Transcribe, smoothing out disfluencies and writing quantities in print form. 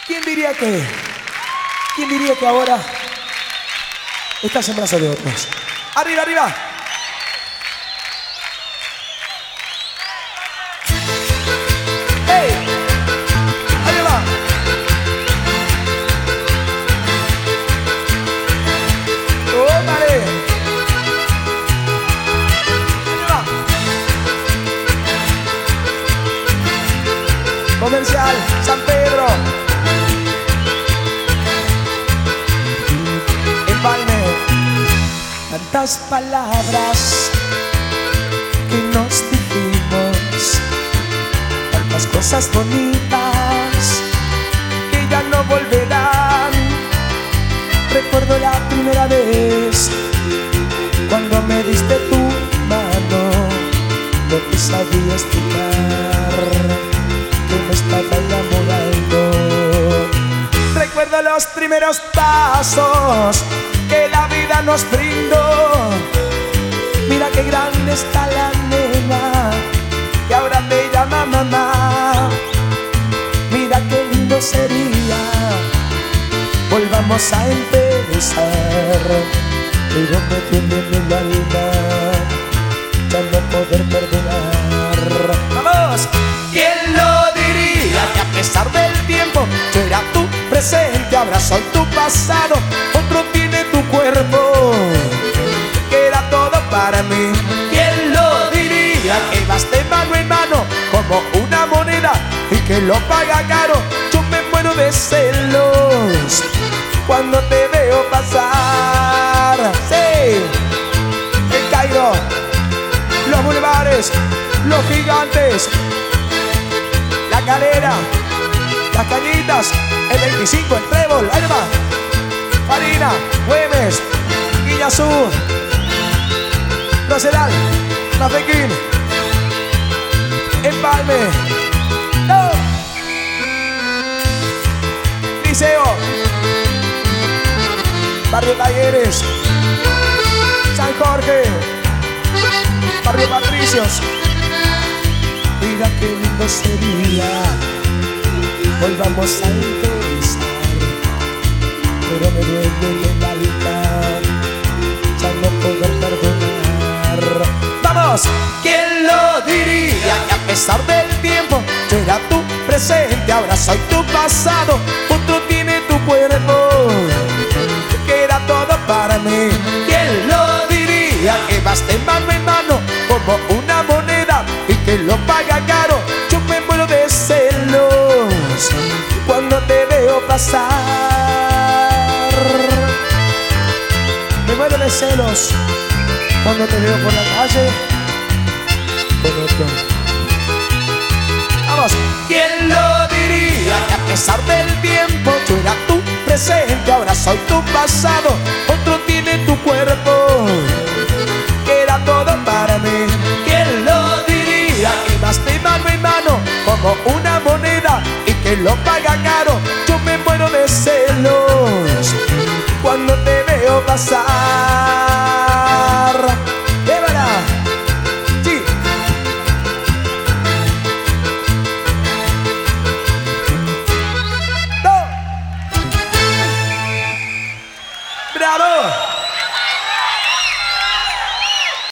¿Quién diría que? ¿Quién diría que ahora estás en brazos de otros? ¡Arriba, arriba! ¡Hey! ¡Ahí va! ¡Tómale! ¡Ahí va! Comercial San Pedro. Empalme. Tantas palabras que nos dijimos, tantas cosas bonitas que ya no volverán. Recuerdo la primera vez cuando me diste tu mano, no te sabía explicar que me estaba enamorando. Recuerdo los primeros pasos que la vida nos brindó. Mira qué grande está la nena que ahora te llama mamá. Mira qué lindo sería volvamos a empezar, pero me tiene en el alma ya no poder perdonar. ¡Vamos! ¿Quién lo diría que a pesar del tiempo yo era tu presente, ahora soy tu pasado? Otro tiene tu cuerpo, que era todo para mí. ¿Quién lo diría que vas de mano en mano como una moneda y que lo paga caro? Yo me muero de celos cuando te veo pasar. Sí, el Cairo, los bulevares, los gigantes, la Calera, las Cañitas, el 25, el Trébol, ahí va. Farina, Güemes, Guiñazú, Rosedal, Mafequín, Empalme, no. Liceo, Barrio Talleres, San Jorge, Barrio Patricios. Mira qué lindo sería volvamos a empezar, pero me duele el alma ya no poder perdonar. ¡Vamos! ¿Quién lo diría que a pesar del tiempo yo era tu presente, ahora soy tu pasado? Otro tiene tu cuerpo, que era todo para mí. ¿Quién lo diría que vas de mano en mano como una moneda y que lo paga caro? Yo me muero de celos cuando te veo pasar. Me muero de celos cuando te veo por la calle con otro. Vamos. ¿Quién lo diría que a pesar del tiempo yo era tu presente, ahora soy tu pasado? Otro tiene tu cuerpo, que era todo para mí. ¿Quién lo diría que vas de mano en mano como una moneda y que lo paga caro? Yo me muero de celos cuando te veo pasar.